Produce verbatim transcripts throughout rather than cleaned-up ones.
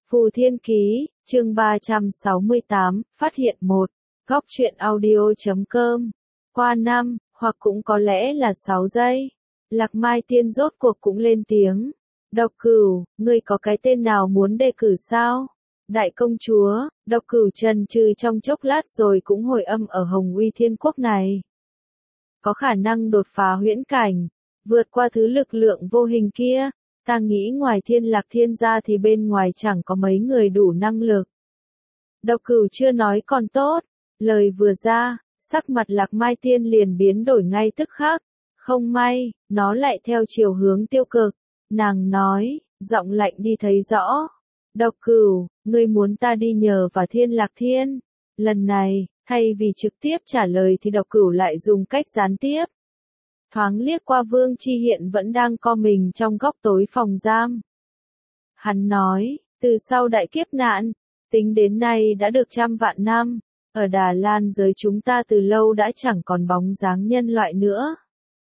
Phù Thiên Ký, chương ba trăm sáu mươi tám, phát hiện một, góc truyện audio chấm com. Qua năm, hoặc cũng có lẽ là sáu giây. Lạc Mai Tiên rốt cuộc cũng lên tiếng. Độc Cửu, ngươi có cái tên nào muốn đề cử sao? Đại công chúa, Độc Cửu chần chừ trong chốc lát rồi cũng hồi âm ở Hồng Uy Thiên Quốc này. Có khả năng đột phá huyễn cảnh, vượt qua thứ lực lượng vô hình kia. Ta nghĩ ngoài Thiên Lạc Thiên ra thì bên ngoài chẳng có mấy người đủ năng lực. Độc Cửu chưa nói còn tốt, lời vừa ra, sắc mặt Lạc Mai Tiên liền biến đổi ngay tức khắc. Không may, nó lại theo chiều hướng tiêu cực. Nàng nói, giọng lạnh đi thấy rõ. Độc Cửu, ngươi muốn ta đi nhờ vào Thiên Lạc Thiên. Lần này, thay vì trực tiếp trả lời thì Độc Cửu lại dùng cách gián tiếp. Thoáng liếc qua Vương Chi Hiện vẫn đang co mình trong góc tối phòng giam. Hắn nói, từ sau đại kiếp nạn, tính đến nay đã được trăm vạn năm, ở Đà Lan giới chúng ta từ lâu đã chẳng còn bóng dáng nhân loại nữa.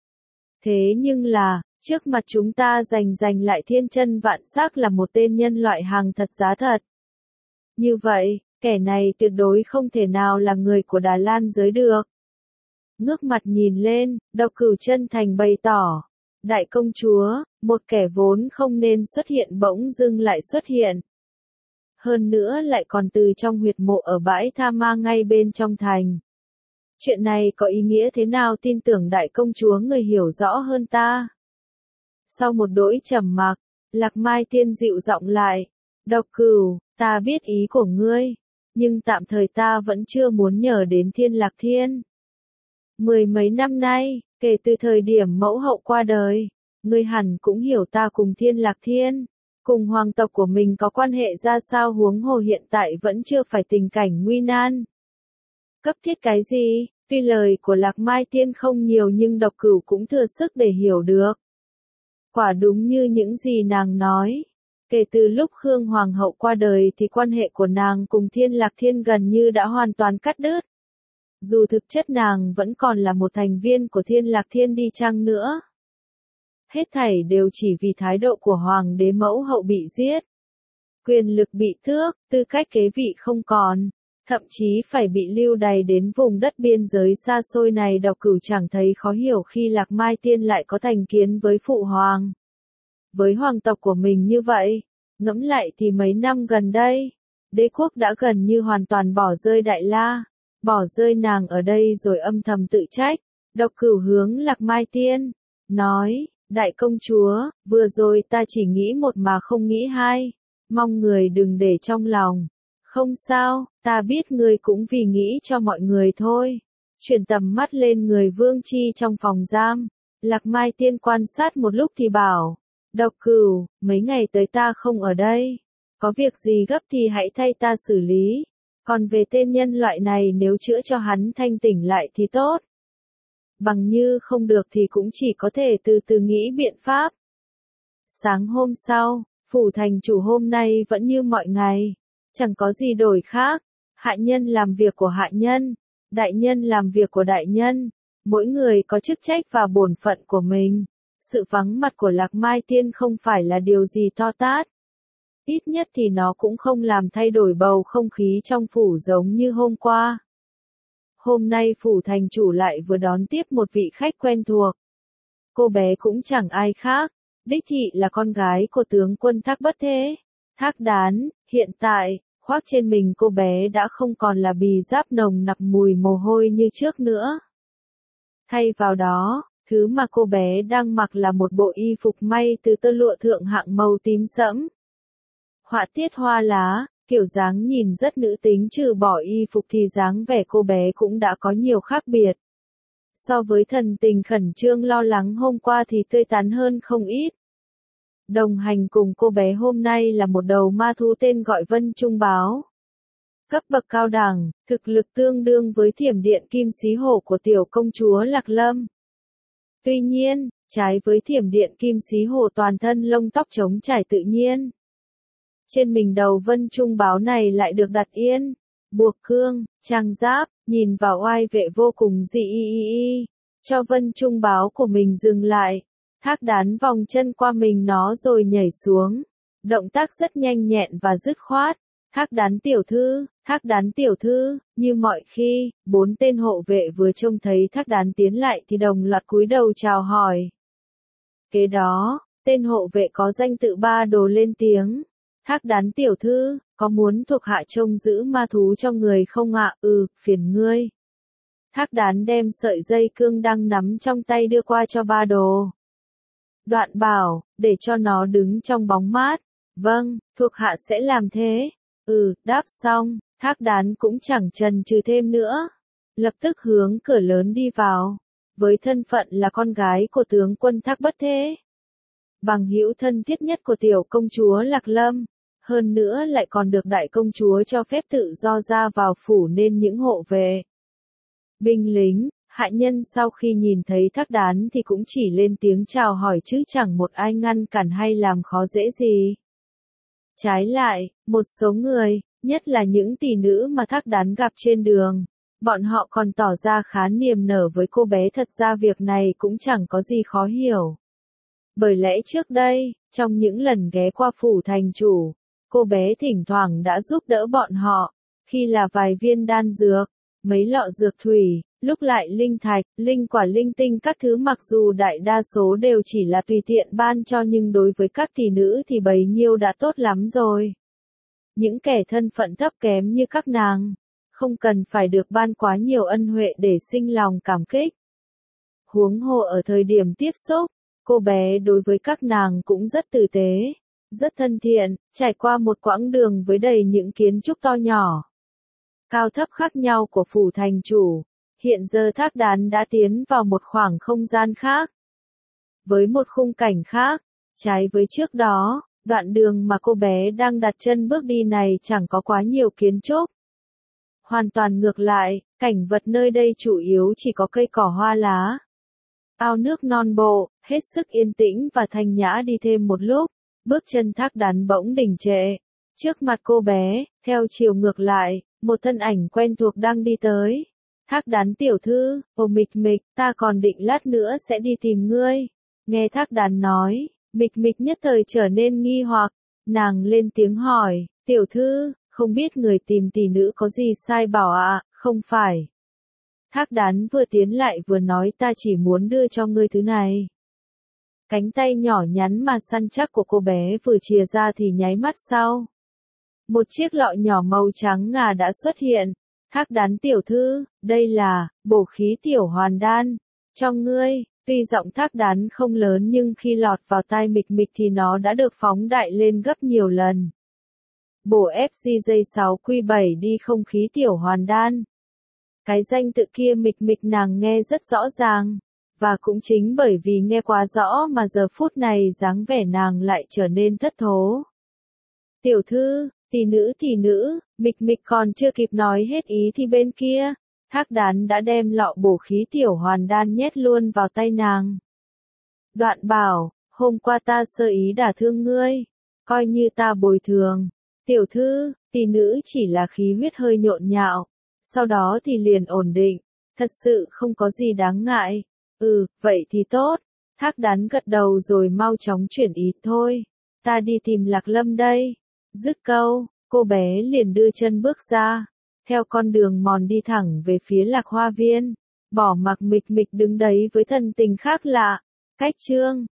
Thế nhưng là, trước mặt chúng ta giành giành lại thiên chân vạn sắc là một tên nhân loại hàng thật giá thật. Như vậy, kẻ này tuyệt đối không thể nào là người của Đà Lan giới được. Ngước mặt nhìn lên, Độc Cửu chân thành bày tỏ. Đại công chúa, một kẻ vốn không nên xuất hiện bỗng dưng lại xuất hiện. Hơn nữa lại còn từ trong huyệt mộ ở bãi Tha Ma ngay bên trong thành. Chuyện này có ý nghĩa thế nào tin tưởng đại công chúa người hiểu rõ hơn ta. Sau một đỗi trầm mặc, Lạc Mai Tiên dịu giọng lại. Độc Cửu, ta biết ý của ngươi, nhưng tạm thời ta vẫn chưa muốn nhờ đến Thiên Lạc Thiên. Mười mấy năm nay, kể từ thời điểm mẫu hậu qua đời, ngươi hẳn cũng hiểu ta cùng Thiên Lạc Thiên, cùng hoàng tộc của mình có quan hệ ra sao, huống hồ hiện tại vẫn chưa phải tình cảnh nguy nan. Cấp thiết cái gì? Tuy lời của Lạc Mai Tiên không nhiều nhưng Độc Cửu cũng thừa sức để hiểu được. Quả đúng như những gì nàng nói. Kể từ lúc Khương Hoàng hậu qua đời thì quan hệ của nàng cùng Thiên Lạc Thiên gần như đã hoàn toàn cắt đứt. Dù thực chất nàng vẫn còn là một thành viên của Thiên Lạc Thiên đi chăng nữa. Hết thảy đều chỉ vì thái độ của Hoàng đế mẫu hậu bị giết. Quyền lực bị tước, tư cách kế vị không còn, thậm chí phải bị lưu đày đến vùng đất biên giới xa xôi này. Độc Cửu chẳng thấy khó hiểu khi Lạc Mai Tiên lại có thành kiến với Phụ Hoàng. Với hoàng tộc của mình như vậy, ngẫm lại thì mấy năm gần đây, đế quốc đã gần như hoàn toàn bỏ rơi Đại La. Bỏ rơi nàng ở đây rồi âm thầm tự trách. Độc Cửu hướng Lạc Mai Tiên, nói, đại công chúa, vừa rồi ta chỉ nghĩ một mà không nghĩ hai, mong người đừng để trong lòng. Không sao, ta biết người cũng vì nghĩ cho mọi người thôi. Chuyển tầm mắt lên người Vương Chi trong phòng giam, Lạc Mai Tiên quan sát một lúc thì bảo, Độc Cửu, mấy ngày tới ta không ở đây, có việc gì gấp thì hãy thay ta xử lý. Còn về tên nhân loại này nếu chữa cho hắn thanh tỉnh lại thì tốt. Bằng như không được thì cũng chỉ có thể từ từ nghĩ biện pháp. Sáng hôm sau, phủ thành chủ hôm nay vẫn như mọi ngày. Chẳng có gì đổi khác. Hạ nhân làm việc của hạ nhân. Đại nhân làm việc của đại nhân. Mỗi người có chức trách và bổn phận của mình. Sự vắng mặt của Lạc Mai Tiên không phải là điều gì to tát. Ít nhất thì nó cũng không làm thay đổi bầu không khí trong phủ giống như hôm qua. Hôm nay phủ thành chủ lại vừa đón tiếp một vị khách quen thuộc. Cô bé cũng chẳng ai khác, đích thị là con gái của tướng quân Thác Bất Thế. Thác Đán, hiện tại, khoác trên mình cô bé đã không còn là bì giáp nồng nặc mùi mồ hôi như trước nữa. Thay vào đó, thứ mà cô bé đang mặc là một bộ y phục may từ tơ lụa thượng hạng màu tím sẫm. Họa tiết hoa lá, kiểu dáng nhìn rất nữ tính, trừ bỏ y phục thì dáng vẻ cô bé cũng đã có nhiều khác biệt. So với thần tình khẩn trương lo lắng hôm qua thì tươi tắn hơn không ít. Đồng hành cùng cô bé hôm nay là một đầu ma thú tên gọi Vân Trung Báo. Cấp bậc cao đẳng, thực lực tương đương với thiểm điện kim xí hổ của tiểu công chúa Lạc Lâm. Tuy nhiên, trái với thiểm điện kim xí hổ toàn thân lông tóc trống trải tự nhiên. Trên mình đầu Vân Trung Báo này lại được đặt yên, buộc cương, trang giáp, nhìn vào oai vệ vô cùng dị y y y. Cho Vân Trung Báo của mình dừng lại, Thác Đán vòng chân qua mình nó rồi nhảy xuống. Động tác rất nhanh nhẹn và dứt khoát. Thác Đán tiểu thư, Thác Đán tiểu thư, như mọi khi, bốn tên hộ vệ vừa trông thấy Thác Đán tiến lại thì đồng loạt cúi đầu chào hỏi. Kế đó, tên hộ vệ có danh tự Ba Đồ lên tiếng. Thác Đán tiểu thư, có muốn thuộc hạ trông giữ ma thú cho người không ạ? Ừ, phiền ngươi. Thác Đán đem sợi dây cương đang nắm trong tay đưa qua cho Ba Đồ. Đoạn bảo, để cho nó đứng trong bóng mát. Vâng, thuộc hạ sẽ làm thế. Ừ, đáp xong, Thác Đán cũng chẳng chần chừ thêm nữa. Lập tức hướng cửa lớn đi vào. Với thân phận là con gái của tướng quân Thác Bất Thế, bằng hữu thân thiết nhất của tiểu công chúa Lạc Lâm, hơn nữa lại còn được đại công chúa cho phép tự do ra vào phủ nên những hộ vệ, binh lính, hạ nhân sau khi nhìn thấy Thác Đán thì cũng chỉ lên tiếng chào hỏi chứ chẳng một ai ngăn cản hay làm khó dễ gì. Trái lại, một số người, nhất là những tỷ nữ mà Thác Đán gặp trên đường, bọn họ còn tỏ ra khá niềm nở với cô bé. Thật ra việc này cũng chẳng có gì khó hiểu. Bởi lẽ trước đây, trong những lần ghé qua phủ thành chủ, cô bé thỉnh thoảng đã giúp đỡ bọn họ, khi là vài viên đan dược, mấy lọ dược thủy, lúc lại linh thạch, linh quả linh tinh các thứ, mặc dù đại đa số đều chỉ là tùy tiện ban cho nhưng đối với các tỷ nữ thì bấy nhiêu đã tốt lắm rồi. Những kẻ thân phận thấp kém như các nàng, không cần phải được ban quá nhiều ân huệ để sinh lòng cảm kích. Huống hồ ở thời điểm tiếp xúc, cô bé đối với các nàng cũng rất tử tế, rất thân thiện, trải qua một quãng đường với đầy những kiến trúc to nhỏ, cao thấp khác nhau của phủ thành chủ. Hiện giờ Thác Đán đã tiến vào một khoảng không gian khác, với một khung cảnh khác, trái với trước đó, đoạn đường mà cô bé đang đặt chân bước đi này chẳng có quá nhiều kiến trúc. Hoàn toàn ngược lại, cảnh vật nơi đây chủ yếu chỉ có cây cỏ hoa lá, ao nước non bộ, hết sức yên tĩnh và thanh nhã. Đi thêm một lúc, bước chân Thác Đán bỗng đình trệ. Trước mặt cô bé, theo chiều ngược lại, một thân ảnh quen thuộc đang đi tới. Thác Đán tiểu thư, ồ Mịch Mịch, ta còn định lát nữa sẽ đi tìm ngươi. Nghe Thác Đán nói, Mịch Mịch nhất thời trở nên nghi hoặc, nàng lên tiếng hỏi, tiểu thư, không biết người tìm tỷ nữ có gì sai bảo ạ? À? Không phải. Thác Đán vừa tiến lại vừa nói, ta chỉ muốn đưa cho ngươi thứ này. Cánh tay nhỏ nhắn mà săn chắc của cô bé vừa chìa ra thì nháy mắt sau, một chiếc lọ nhỏ màu trắng ngà đã xuất hiện. Thác Đán tiểu thư, đây là bổ khí tiểu hoàn đan cho ngươi. Tuy giọng Thác Đán không lớn nhưng khi lọt vào tai Mịch Mịch thì nó đã được phóng đại lên gấp nhiều lần. Bổ ép xê giê sáu quy bảy đi không khí tiểu hoàn đan. Cái danh tự kia Mịch Mịch nàng nghe rất rõ ràng, và cũng chính bởi vì nghe quá rõ mà giờ phút này dáng vẻ nàng lại trở nên thất thố. Tiểu thư, tỷ nữ tỷ nữ, Mịch Mịch còn chưa kịp nói hết ý thì bên kia, Thác Đán đã đem lọ bổ khí tiểu hoàn đan nhét luôn vào tay nàng. Đoạn bảo, hôm qua ta sơ ý đả thương ngươi, coi như ta bồi thường. Tiểu thư, tỷ nữ chỉ là khí huyết hơi nhộn nhạo, sau đó thì liền ổn định, thật sự không có gì đáng ngại. Ừ, vậy thì tốt. Thác Đán gật đầu rồi mau chóng chuyển ý, thôi, ta đi tìm Lạc Lâm đây. Dứt câu, cô bé liền đưa chân bước ra, theo con đường mòn đi thẳng về phía Lạc Hoa Viên, bỏ mặc Mịch Mịch đứng đấy với thần tình khác lạ. Cách chương